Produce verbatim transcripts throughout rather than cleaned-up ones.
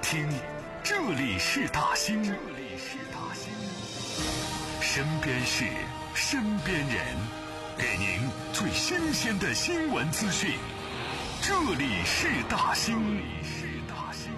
听，这里是大兴，这里是大兴，身边事，身边人，给您最新鲜的新闻资讯。这里是大兴，这里是大兴。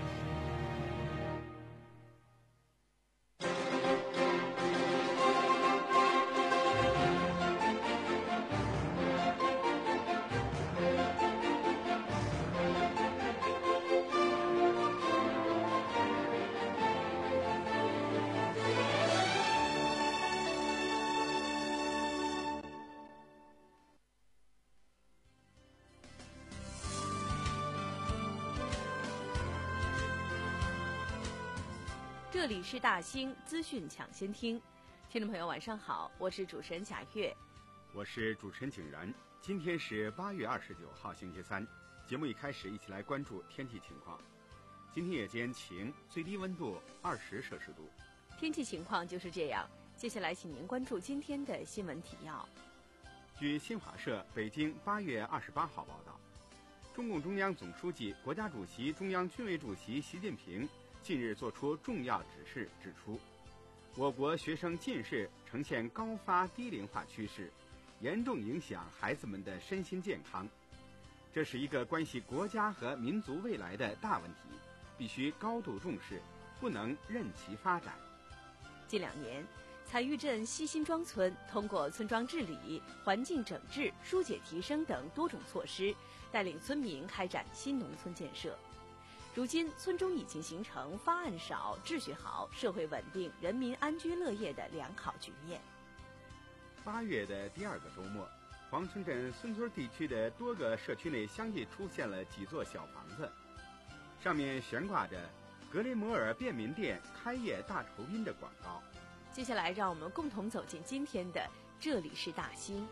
这里是大兴资讯抢先听，听众朋友晚上好，我是主持人贾月， 我是主持人景然。今天是八月二十九号星期三，节目一开始一起来关注天气情况。今天夜间晴，最低温度二十摄氏度。 天气情况就是这样，接下来请您关注今天的新闻提要。 据新华社北京八月二十八号报道，中共中央总书记、国家主席、中央军委主席习近平近日作出重要指示，指出，我国学生近视呈现高发低龄化趋势，严重影响孩子们的身心健康。这是一个关系国家和民族未来的大问题，必须高度重视，不能任其发展。 近两年，采育镇西辛庄村通过村庄治理、环境整治、疏解提升等多种措施，带领村民开展新农村建设。如今，村中已经形成发案少、秩序好、社会稳定、人民安居乐业的良好局面。 八月的第二个周末，黄村镇孙村地区的多个社区内相继出现了几座小房子，上面悬挂着格雷摩尔便民店开业大酬宾的广告。 接下来，让我们共同走进今天的这里是大兴。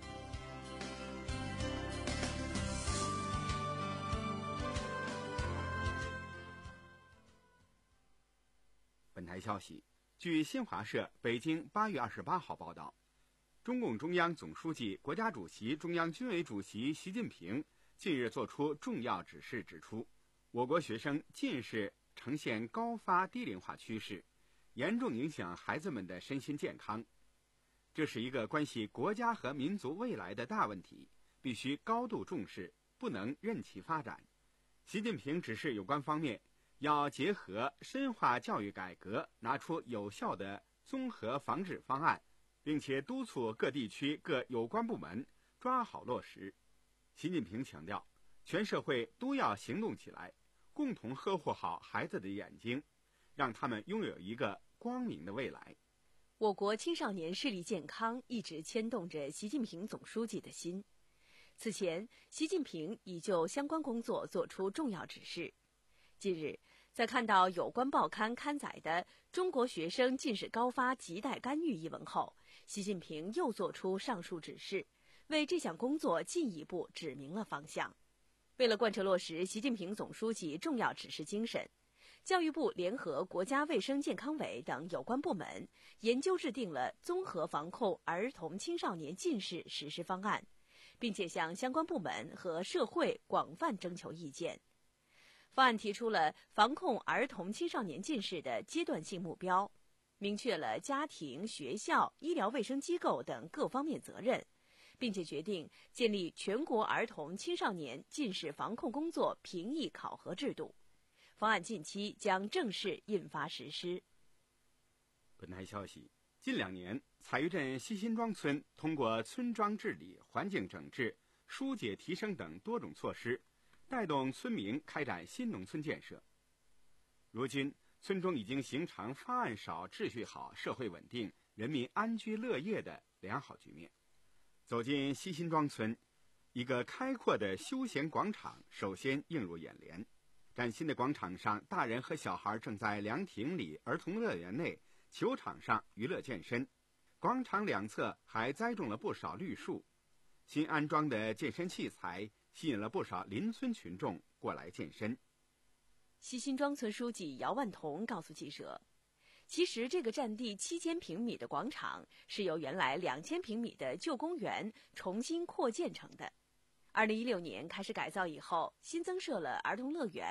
本台消息，据新华社北京八月二十八号报道，中共中央总书记、国家主席、中央军委主席习近平近日作出重要指示，指出，我国学生近视呈现高发低龄化趋势，严重影响孩子们的身心健康。这是一个关系国家和民族未来的大问题，必须高度重视，不能任其发展。习近平指示有关方面要结合深化教育改革，拿出有效的综合防治方案，并且督促各地区各有关部门抓好落实。习近平强调，全社会都要行动起来，共同呵护好孩子的眼睛，让他们拥有一个光明的未来。 我国青少年视力健康一直牵动着习近平总书记的心。此前，习近平已就相关工作作出重要指示。近日，在看到有关报刊刊载的中国学生近视高发亟待干预一文后，习近平又作出上述指示，为这项工作进一步指明了方向。为了贯彻落实习近平总书记重要指示精神，教育部联合国家卫生健康委等有关部门研究制定了综合防控儿童青少年近视实施方案，并且向相关部门和社会广泛征求意见。方案提出了防控儿童青少年近视的阶段性目标，明确了家庭、学校、医疗卫生机构等各方面责任，并且决定建立全国儿童青少年近视防控工作评议考核制度。方案近期将正式印发实施。 本台消息，近两年，采育镇西辛庄村通过村庄治理、环境整治、疏解提升等多种措施，带动村民开展新农村建设。如今，村中已经形成发案少、秩序好、社会稳定、人民安居乐业的良好局面。走进西辛庄村，一个开阔的休闲广场首先映入眼帘。崭新的广场上，大人和小孩正在凉亭里、儿童乐园内、球场上娱乐健身。广场两侧还栽种了不少绿树，新安装的健身器材吸引了不少邻村群众过来健身。 西辛庄村书记姚万彤告诉记者，其实这个占地七千平米的广场是由原来两千平米的旧公园重新扩建成的。二零一六年开始改造以后，新增设了儿童乐园、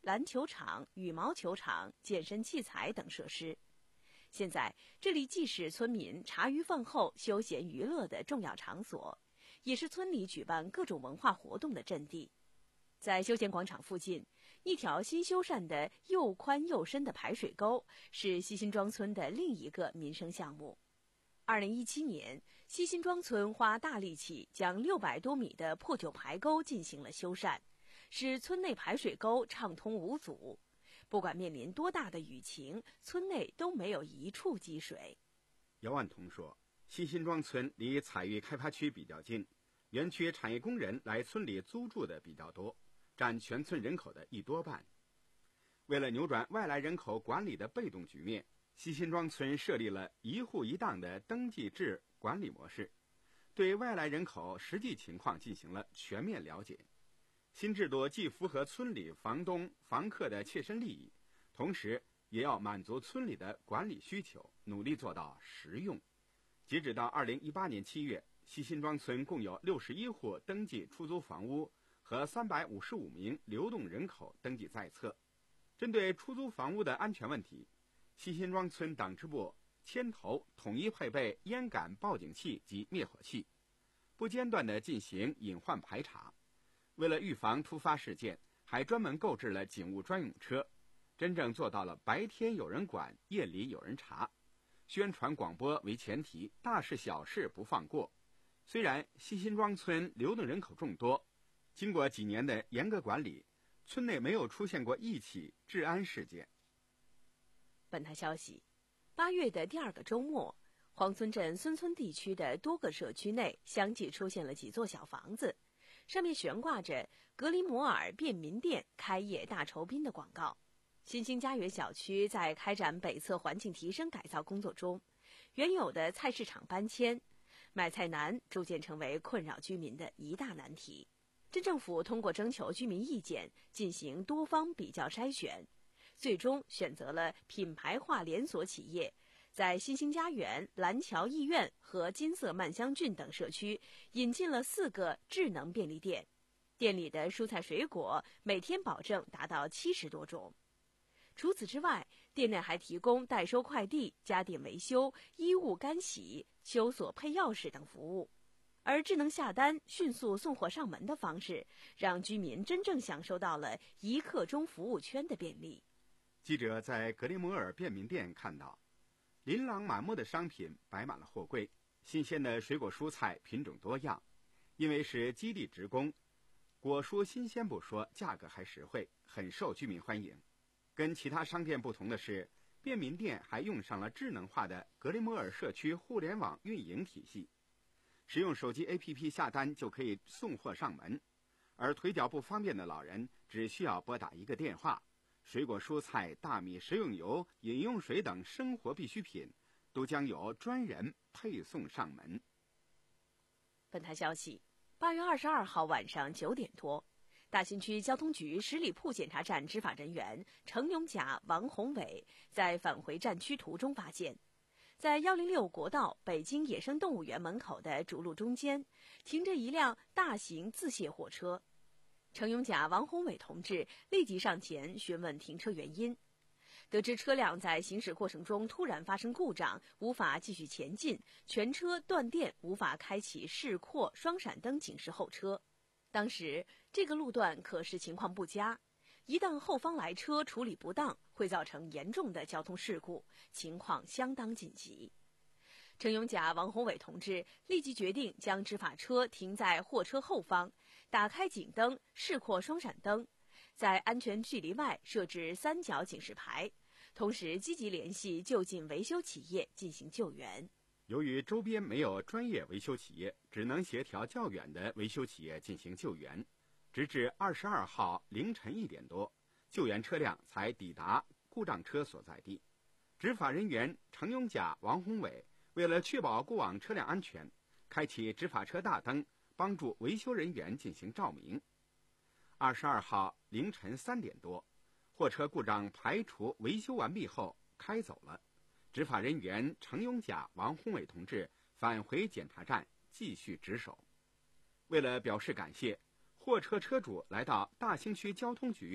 篮球场、羽毛球场、健身器材等设施。现在，这里既是村民茶余饭后休闲娱乐的重要场所，也是村里举办各种文化活动的阵地。在休闲广场附近，一条新修缮的又宽又深的排水沟是西辛庄村的另一个民生项目。二零一七年，西辛庄村花大力气将六百多米的破旧排沟进行了修缮，使村内排水沟畅通无阻。不管面临多大的雨情，村内都没有一处积水。 姚万彤说，西辛庄村离采玉开发区比较近，园区产业工人来村里租住的比较多，占全村人口的一多半。为了扭转外来人口管理的被动局面，西辛庄村设立了一户一档的登记制管理模式，对外来人口实际情况进行了全面了解。新制度既符合村里房东、房客的切身利益，同时也要满足村里的管理需求，努力做到实用。截止到二零一八年七月，西辛庄村共有六十一户登记出租房屋和三百五十五名流动人口登记在册。针对出租房屋的安全问题，西辛庄村党支部牵头统一配备烟感报警器及灭火器，不间断地进行隐患排查。为了预防突发事件，还专门购置了警务专用车，真正做到了白天有人管，夜里有人查。宣传广播为前提，大事小事不放过。虽然西辛庄村流动人口众多，经过几年的严格管理，村内没有出现过一起治安事件。 本台消息，八月的第二个周末，黄村镇孙村地区的多个社区内相继出现了几座小房子，上面悬挂着格林摩尔便民店开业大酬宾的广告。新兴家园小区在开展北侧环境提升改造工作中，原有的菜市场搬迁，买菜难逐渐成为困扰居民的一大难题。镇政府通过征求居民意见，进行多方比较筛选，最终选择了品牌化连锁企业，在新兴家园、蓝桥艺苑和金色曼香郡等社区引进了四个智能便利店，店里的蔬菜水果每天保证达到七十多种。除此之外，店内还提供代收快递、家电维修、衣物干洗、修锁配钥匙等服务。而智能下单、迅速送货上门的方式，让居民真正享受到了一刻钟服务圈的便利。 记者在格林摩尔便民店看到，琳琅满目的商品摆满了货柜，新鲜的水果蔬菜品种多样。因为是基地职工，果蔬新鲜不说，价格还实惠，很受居民欢迎。跟其他商店不同的是，便民店还用上了智能化的格林摩尔社区互联网运营体系，使用手机 A P P 下单就可以送货上门，而腿脚不方便的老人只需要拨打一个电话，水果蔬菜、大米、食用油、饮用水等生活必需品都将由专人配送上门。 本台消息，八月二十二号晚上九点多，大兴区交通局十里铺检查站执法人员程永甲、王宏伟在返回站区途中发现，在一零六国道北京野生动物园门口的主路中间，停着一辆大型自卸货车。程永甲、王宏伟同志立即上前询问停车原因，得知车辆在行驶过程中突然发生故障，无法继续前进，全车断电，无法开启示廓双闪灯警示后车。当时这个路段可视情况不佳，一旦后方来车处理不当，会造成严重的交通事故，情况相当紧急。程永甲、王宏伟同志立即决定将执法车停在货车后方，打开警灯、示廓双闪灯，在安全距离外设置三角警示牌，同时积极联系就近维修企业进行救援。 由于周边没有专业维修企业，只能协调较远的维修企业进行救援，直至二十二号凌晨一点多，救援车辆才抵达故障车所在地。执法人员程永甲、王宏伟为了确保过往车辆安全，开启执法车大灯，帮助维修人员进行照明。二十二号凌晨三点多，货车故障排除维修完毕后开走了。执法人员程永甲、王宏伟同志返回检查站继续值守。为了表示感谢，货车车主来到大兴区交通局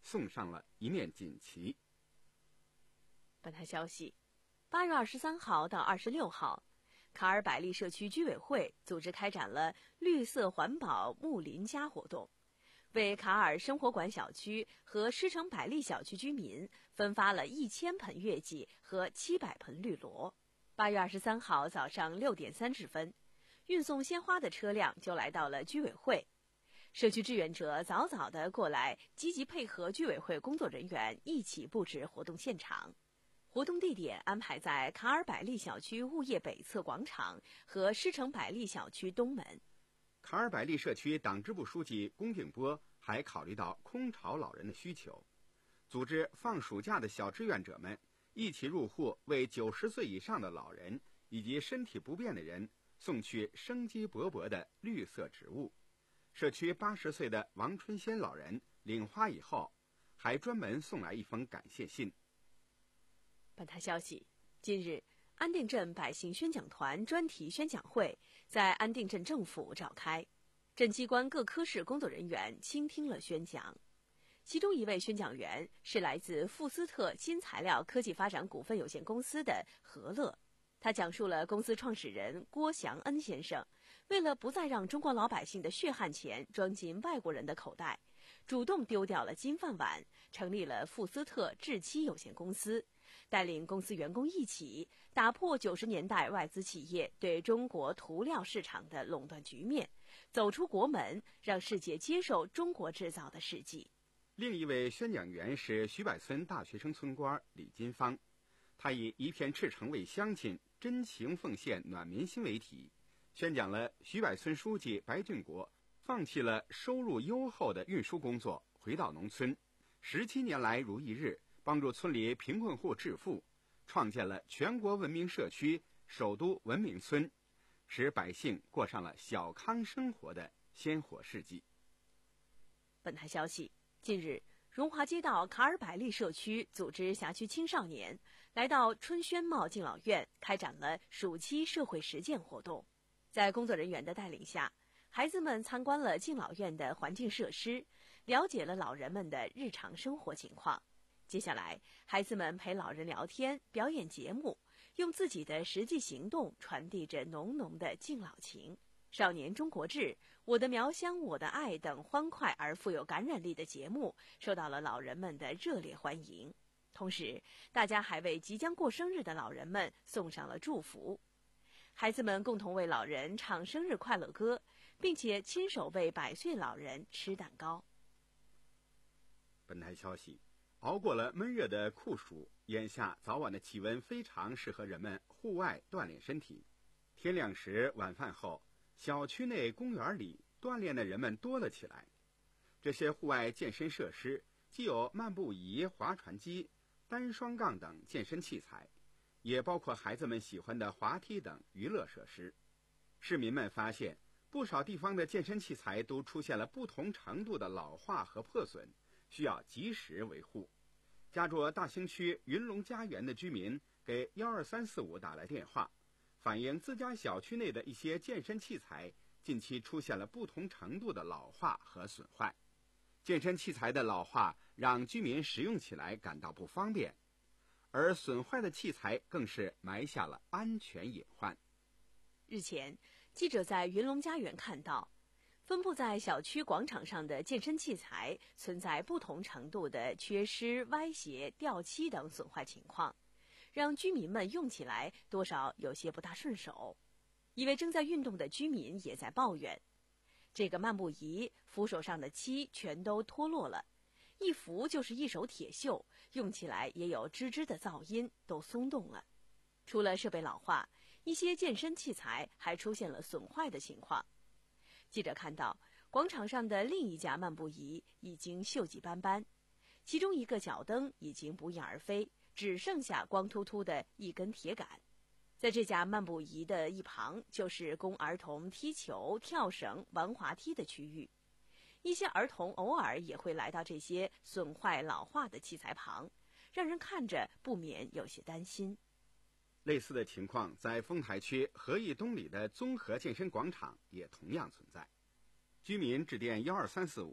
送上了一面锦旗。 本台消息，八月二十三号到二十六号，卡尔百利社区居委会组织开展了绿色环保木林家活动，为卡尔生活馆小区和狮城百利小区居民分发了一千盆月季和七百盆绿萝。八月二十三号早上六点三十分，运送鲜花的车辆就来到了居委会。社区志愿者早早地过来，积极配合居委会工作人员一起布置活动现场。活动地点安排在卡尔百利小区物业北侧广场和狮城百利小区东门。 卡尔百利社区党支部书记龚定波还考虑到空巢老人的需求，组织放暑假的小志愿者们一起入户，为九十岁以上的老人以及身体不便的人送去生机勃勃的绿色植物。社区八十岁的王春仙老人领花以后，还专门送来一封感谢信。 本台消息，近日，安定镇百姓宣讲团专题宣讲会在安定镇政府召开，镇机关各科室工作人员倾听了宣讲。其中一位宣讲员是来自富斯特新材料科技发展股份有限公司的何乐，他讲述了公司创始人郭祥恩先生为了不再让中国老百姓的血汗钱装进外国人的口袋，主动丢掉了金饭碗，成立了富斯特制漆有限公司，带领公司员工一起打破九十年代外资企业对中国涂料市场的垄断局面，走出国门，让世界接受中国制造的事迹。 另一位宣讲员是徐柏村大学生村官李金芳，他以一片赤诚为乡亲，真情奉献暖民心为题，宣讲了徐柏村书记白俊国放弃了收入优厚的运输工作，回到农村，十七年来如一日，帮助村里贫困户致富，创建了全国文明社区、首都文明村，使百姓过上了小康生活的鲜活事迹。 本台消息，近日，荣华街道卡尔百利社区组织辖区青少年来到春轩茂敬老院，开展了暑期社会实践活动。在工作人员的带领下，孩子们参观了敬老院的环境设施，了解了老人们的日常生活情况。接下来，孩子们陪老人聊天、表演节目，用自己的实际行动传递着浓浓的敬老情。少年中国志、我的苗乡我的爱等欢快而富有感染力的节目受到了老人们的热烈欢迎。同时，大家还为即将过生日的老人们送上了祝福。孩子们共同为老人唱生日快乐歌，并且亲手为百岁老人吃蛋糕。 本台消息，熬过了闷热的酷暑，眼下早晚的气温非常适合人们户外锻炼身体。天亮时，晚饭后，小区内公园里锻炼的人们多了起来。这些户外健身设施既有漫步仪、划船机、单双杠等健身器材，也包括孩子们喜欢的滑梯等娱乐设施。市民们发现，不少地方的健身器材都出现了不同程度的老化和破损，需要及时维护。家住大兴区云龙家园的居民给一二三四五打来电话，反映自家小区内的一些健身器材近期出现了不同程度的老化和损坏。健身器材的老化让居民使用起来感到不方便，而损坏的器材更是埋下了安全隐患。 日前，记者在云龙家园看到，分布在小区广场上的健身器材存在不同程度的缺失、歪斜、掉漆等损坏情况，让居民们用起来多少有些不大顺手。一位正在运动的居民也在抱怨，这个漫步仪扶手上的漆全都脱落了，一扶就是一手铁锈，用起来也有吱吱的噪音，都松动了。除了设备老化，一些健身器材还出现了损坏的情况。记者看到，广场上的另一架漫步仪已经锈迹斑斑，其中一个脚蹬已经不翼而飞，只剩下光秃秃的一根铁杆。在这架漫步仪的一旁，就是供儿童踢球、跳绳、玩滑梯的区域。一些儿童偶尔也会来到这些损坏老化的器材旁，让人看着不免有些担心。 类似的情况在丰台区合益东里的综合健身广场也同样存在。居民致电一二三四五，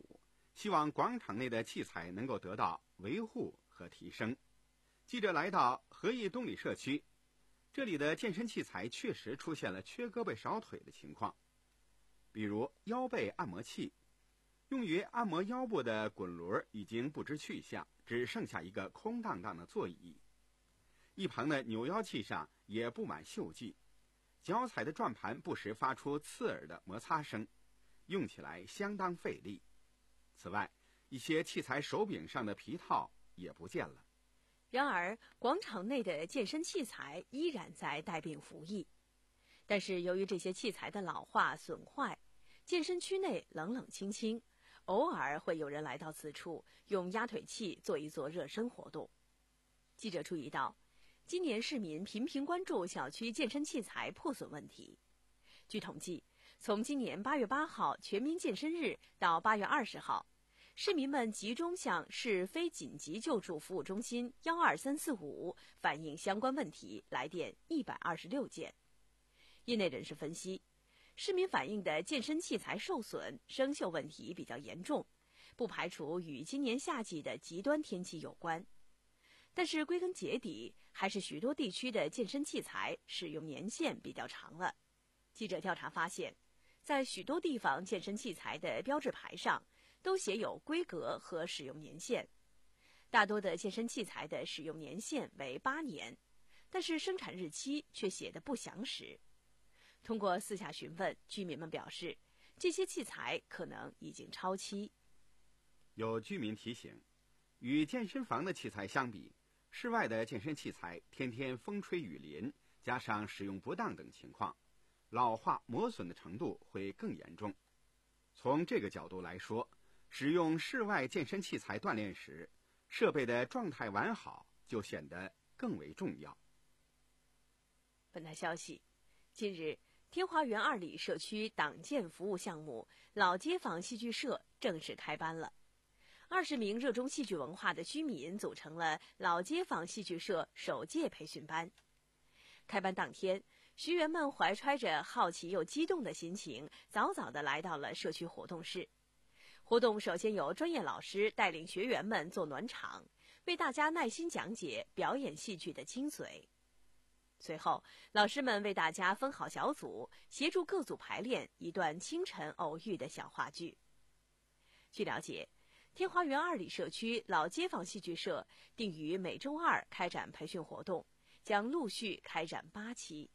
希望广场内的器材能够得到维护和提升。记者来到和义东里社区，这里的健身器材确实出现了缺胳膊少腿的情况，比如腰背按摩器，用于按摩腰部的滚轮已经不知去向，只剩下一个空荡荡的座椅。一旁的扭腰器上也布满锈迹，脚踩的转盘不时发出刺耳的摩擦声，用起来相当费力。此外，一些器材手柄上的皮套也不见了。 然而，广场内的健身器材依然在带病服役。但是，由于这些器材的老化损坏，健身区内冷冷清清，偶尔会有人来到此处，用压腿器做一做热身活动。记者注意到，今年市民频频关注小区健身器材破损问题。据统计，从今年八月八号全民健身日到八月二十号，市民们集中向市非紧急救助服务中心幺二三四五反映相关问题来电一百二十六件。业内人士分析，市民反映的健身器材受损、生锈问题比较严重，不排除与今年夏季的极端天气有关。但是归根结底，还是许多地区的健身器材使用年限比较长了。记者调查发现，在许多地方健身器材的标志牌上都写有规格和使用年限，大多的健身器材的使用年限为八年，但是生产日期却写得不详实。通过私下询问，居民们表示，这些器材可能已经超期。 有居民提醒，与健身房的器材相比，室外的健身器材天天风吹雨淋，加上使用不当等情况，老化磨损的程度会更严重。从这个角度来说，使用室外健身器材锻炼时，设备的状态完好就显得更为重要。 本台消息，近日，天华园二里社区党建服务项目老街坊戏剧社正式开班了。二十名热衷戏剧文化的居民组成了老街坊戏剧社首届培训班。开班当天，学员们怀揣着好奇又激动的心情，早早地来到了社区活动室。活动首先由专业老师带领学员们做暖场，为大家耐心讲解表演戏剧的精髓。随后，老师们为大家分好小组，协助各组排练一段清晨偶遇的小话剧。据了解，天华园二里社区老街坊戏剧社定于每周二开展培训活动，将陆续开展八期。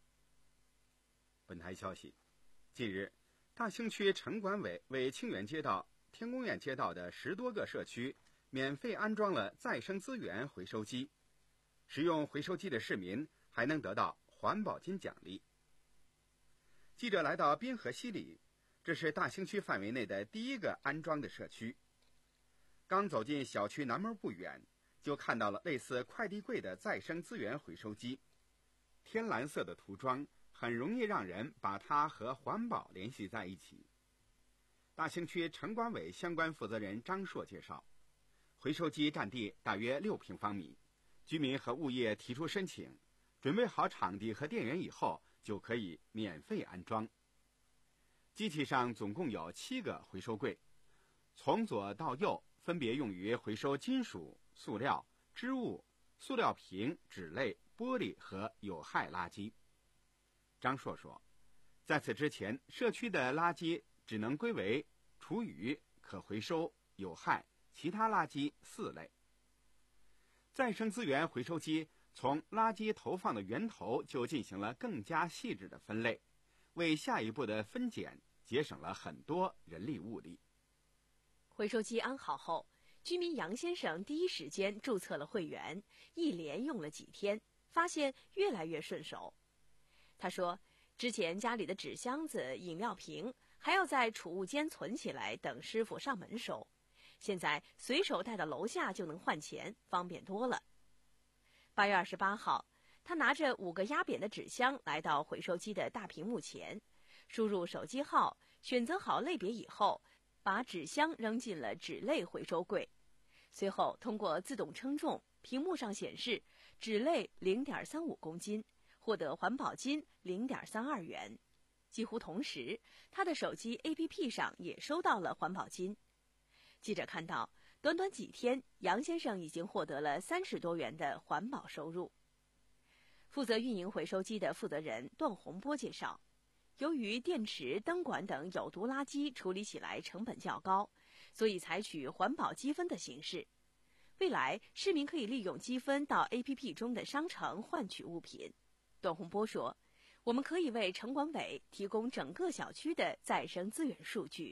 本台消息，近日，大兴区城管委为清远街道、天宫院街道的十多个社区免费安装了再生资源回收机，使用回收机的市民还能得到环保金奖励。记者来到滨河西里，这是大兴区范围内的第一个安装的社区。刚走进小区南门不远，就看到了类似快递柜的再生资源回收机。天蓝色的涂装很容易让人把它和环保联系在一起。大兴区城管委相关负责人张硕介绍，回收机占地大约六平方米，居民和物业提出申请，准备好场地和电源以后，就可以免费安装。机器上总共有七个回收柜，从左到右分别用于回收金属、塑料、织物、塑料瓶、纸类、玻璃和有害垃圾。张硕说，在此之前，社区的垃圾只能归为厨余、可回收、有害、其他垃圾四类。再生资源回收机从垃圾投放的源头就进行了更加细致的分类，为下一步的分拣节省了很多人力物力。 回收机安好后，居民杨先生第一时间注册了会员，一连用了几天，发现越来越顺手。他说，之前家里的纸箱子、饮料瓶还要在储物间存起来等师傅上门收，现在随手带到楼下就能换钱，方便多了。八月二十八号，他拿着五个压扁的纸箱来到回收机的大屏幕前，输入手机号，选择好类别以后，把纸箱扔进了纸类回收柜，随后通过自动称重，屏幕上显示纸类 零点三五公斤，获得环保金 零点三二元。几乎同时，他的手机 A P P 上也收到了环保金。 记者看到，短短几天，杨先生已经获得了三十多元的环保收入。负责运营回收机的负责人段洪波介绍，由于电池、灯管等有毒垃圾处理起来成本较高，所以采取环保积分的形式。未来，市民可以利用积分到 A P P 中的商城换取物品。段洪波说，我们可以为城管委提供整个小区的再生资源数据。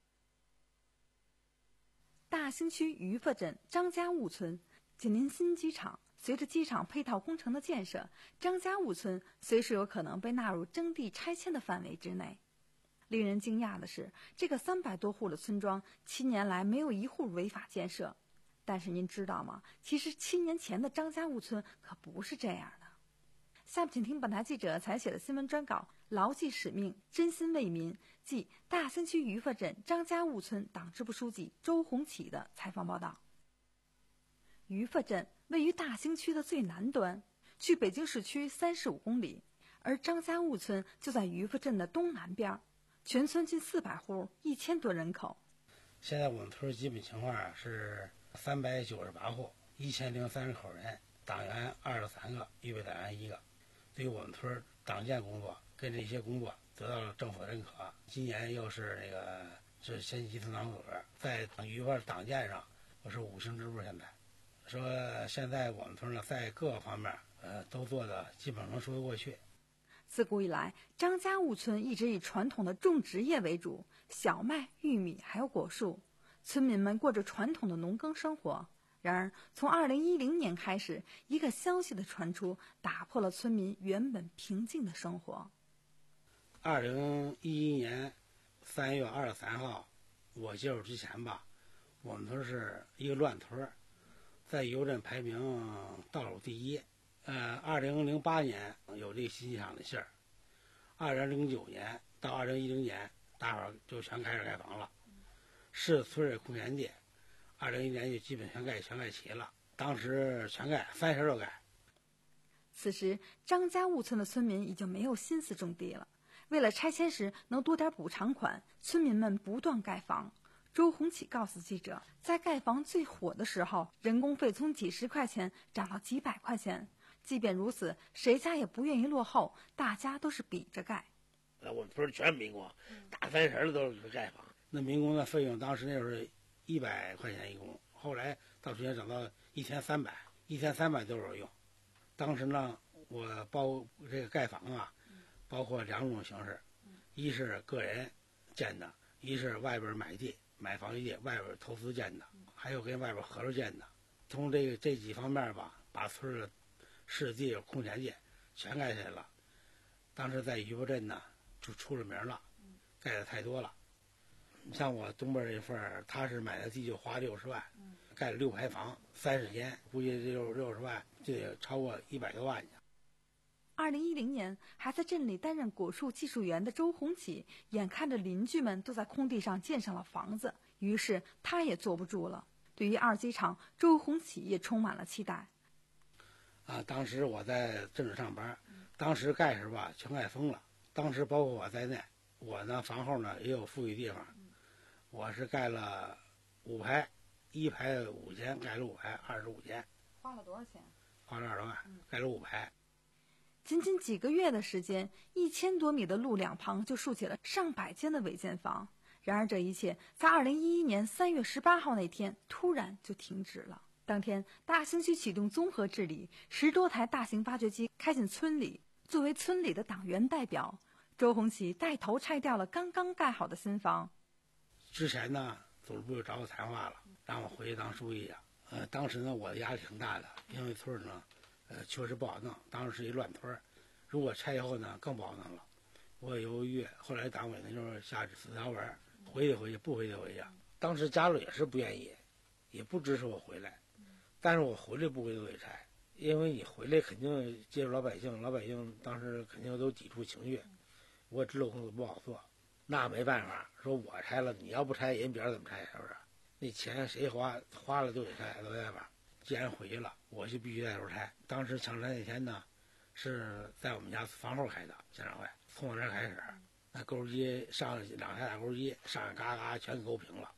大兴区鱼发镇张家坞村紧邻新机场，随着机场配套工程的建设，张家坞村随时有可能被纳入征地拆迁的范围之内。令人惊讶的是，这个三百多户的村庄，七年来没有一户违法建设。但是您知道吗？其实七年前的张家坞村可不是这样的。下面请听本台记者采写的新闻专稿《牢记使命，真心为民》，即大兴区鱼发镇张家坞村党支部书记周鸿启的采访报道。鱼发镇位于大兴区的最南端，距北京市区三十五公里，而张家坞村就在鱼发镇的东南边，全村近四百户，一千多人口。 现在我们村基本情况是三百九十八户，一千零三十口人，党员二十三个，预备党员一个。对于我们村党建工作跟这些工作得到了政府的认可。今年又是那个是县级村党组织在鱼发党建上，我是五星支部。现在说现在我们村呢，在各个方面呃都做的基本上能说得过去。 自古以来，张家坞村一直以传统的种植业为主，小麦、玉米还有果树，村民们过着传统的农耕生活。然而，从二零一零年开始，一个消息的传出，打破了村民原本平静的生活。 二零一一年三月二十三号，我接手之前吧，我们村是一个乱村，在邮镇排名倒数第一。呃，二零零八年有这个新机场的信儿，二零零九年到二零一零年，大伙儿就全开始盖房了，市村空闲地。二零一年就基本全盖全盖齐了，当时全盖三十多盖。 此时，张家坞村的村民已经没有心思种地了。为了拆迁时能多点补偿款，村民们不断盖房。周鸿启告诉记者，在盖房最火的时候，人工费从几十块钱涨到几百块钱。即便如此，谁家也不愿意落后，大家都是比着盖。 我们村全民工，大三十的都是盖房。那民工的费用当时那时候一百块钱一工，后来到时间涨到一千三百，一千三百都有用。当时呢，我包这个盖房啊，包括两种形式，一是个人建的，一是外边买地买房地外边投资建的，还有跟外边合作建的。从这个这几方面吧，把村的市地空闲地全盖下来了。当时在鱼发镇呢，就出了名了，盖的太多了。像我东边这份儿，他是买的地就花六十万，盖了六排房，三十间，估计六六十万就得超过一百多万去。 二零一零年，还在镇里担任果树技术员的周鸿启，眼看着邻居们都在空地上建上了房子，于是他也坐不住了。对于二机场，周鸿启也充满了期待。 啊，当时我在镇里上班，当时盖时吧全盖疯了，当时包括我在内，我呢房后呢也有富裕地方。我是盖了五排，一排五间，盖了五排，二十五间。 花了多少钱？ 花了二十万，盖了五排。 仅仅几个月的时间，一千多米的路两旁就竖起了上百间的违建房。然而这一切在二零一一年三月十八号那天突然就停止了。当天，大兴区启动综合治理，十多台大型挖掘机开进村里。作为村里的党员代表，周鸿启带头拆掉了刚刚盖好的新房。 之前呢，组织部就找我谈话了，让我回去当书记啊。呃，当时呢，我的压力挺大的，因为村呢，呃，确实不好弄，当时是一乱村，如果拆以后呢，更不好弄了。我也犹豫，后来党委呢就是下指条文，回去回去，不回去回去。当时家里也是不愿意，也不支持我回来，但是我回来不回都得拆，因为你回来肯定接触老百姓，老百姓当时肯定都抵触情绪，我知道工作不好做。那没办法，说我拆了，你要不拆，人别人怎么拆？是不是？那钱谁花，花了就得拆，没办法。既然回去了，我就必须带头拆。当时抢拆那天呢，是在我们家房后开的家长会，从我这儿开始，那钩机上两台大钩机上嘎嘎全给勾平了，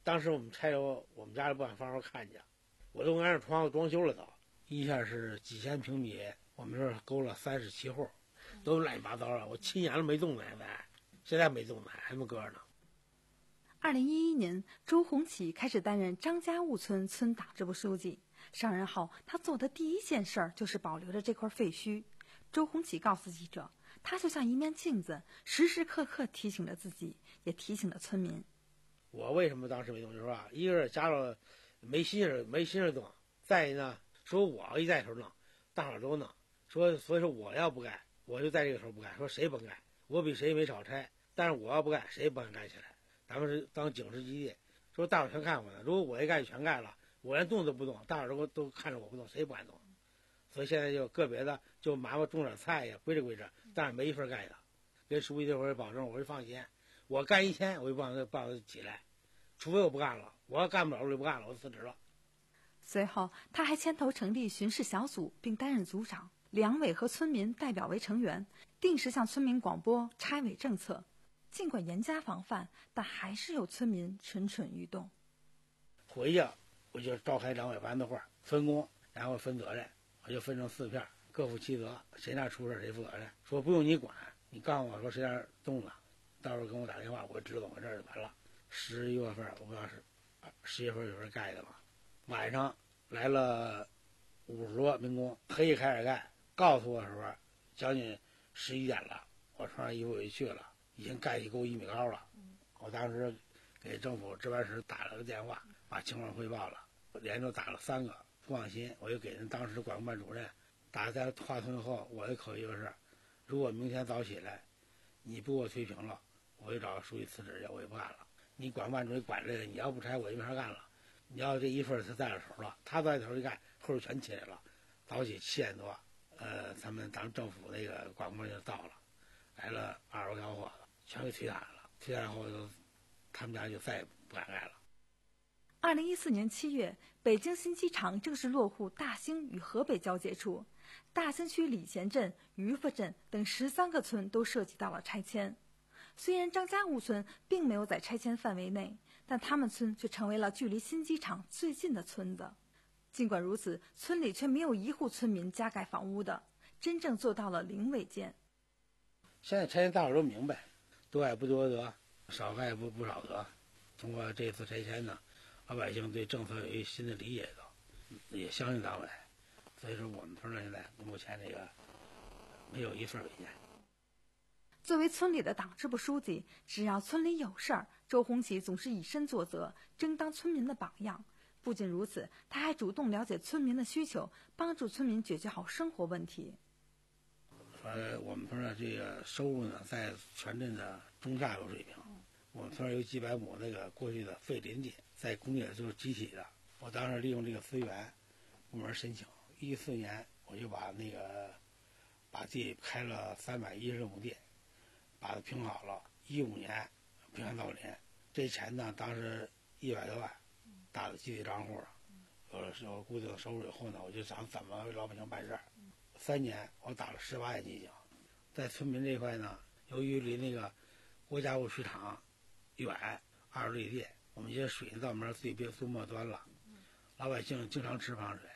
当时我们拆楼，我们家里不敢放手看去，我都按着窗户装修了都，一下是几千平米，我们这儿勾了三十七户，都乱七八糟了。我七年了没动呢，现在现在没动呢，还没搁着呢。 二零一一年，周鸿启开始担任张家坞村村党支部书记。上任后，他做的第一件事儿就是保留着这块废墟。周鸿启告诉记者，他就像一面镜子，时时刻刻提醒着自己，也提醒着村民。 我为什么当时没动？就是说，一个是家长没心思没心思动，再一呢，说我一带头弄，大伙都弄，说所以说我要不干，我就在这个时候不干，说谁甭干，我比谁没少拆，但是我要不干，谁不敢干起来？咱们是当警示基地，说大伙全看我呢，如果我一干就全干了，我连动都不动，大伙都都看着我不动，谁不敢动？所以现在就个别的就麻烦种点菜呀，归着归着，但是没一份干的。跟书记这会儿保证，我就放心，我干一天我就不让他不让他起来，除非我不干了，我要干不了我就不干了，我就辞职了。 随后，他还牵头成立巡视小组，并担任组长，两委和村民代表为成员，定时向村民广播拆违政策。尽管严加防范，但还是有村民蠢蠢欲动。 回去我就召开两委班子会，分工，然后分责任，我就分成四片，各负其责，谁那出事谁负责任。说不用你管，你告诉我说谁那动了，到时候跟我打电话，我知道怎么回事就完了。十一月份我不知道是十月份有人盖的嘛，晚上来了五十多民工，黑夜开始盖，告诉我的时候将近十一点了，我穿上衣服我就去了。已经盖一沟一米高了，我当时给政府值班室打了个电话，把情况汇报了，我连着打了三个，不放心，我就给人当时管控办主任打在话筒以后，我的口一个是，如果明天早起来，你不给我推平了，我就找书记辞职去，我也不干了。你管控办主任管这个，你要不拆我就没法干了。你要这一份他带着头了，他带头一干，后边全起来了。早起七点多，呃，咱们咱们政府那个管控办就到了，来了二十多小伙子。全给推翻了，推翻后就他们家就再也不敢干了。 二零一四年七月，北京新机场正式落户大兴与河北交界处，大兴区礼贤镇、于佛镇等十三个村都涉及到了拆迁。虽然张家坞村并没有在拆迁范围内，但他们村却成为了距离新机场最近的村子。尽管如此，村里却没有一户村民加盖房屋的，真正做到了零违建。 现在拆迁大伙都明白。多盖不多得，少盖不不少得。通过这次拆迁呢，老百姓对政策有一新的理解的，也相信党委。所以说，我们村呢现在目前这个没有一份违建。 作为村里的党支部书记，只要村里有事儿，周鸿启总是以身作则，争当村民的榜样。不仅如此，他还主动了解村民的需求，帮助村民解决好生活问题。 呃，我们村的这个收入呢，在全镇的中下游水平。我们村有几百亩那个过去的废林地，在工业就是集体的。我当时利用这个资源，部门申请，一四年我就把那个把地开了三百一十亩地，把它平好了。一五年平安造林，这钱呢，当时一百多万，打到集体账户了。有了有固定的收入以后呢，我就想怎么为老百姓办事儿。三年我打了十八年基金，在村民这块呢，由于离那个国家物水厂远，二十里地，我们这些水到门最边最末端了，老百姓经常吃防水，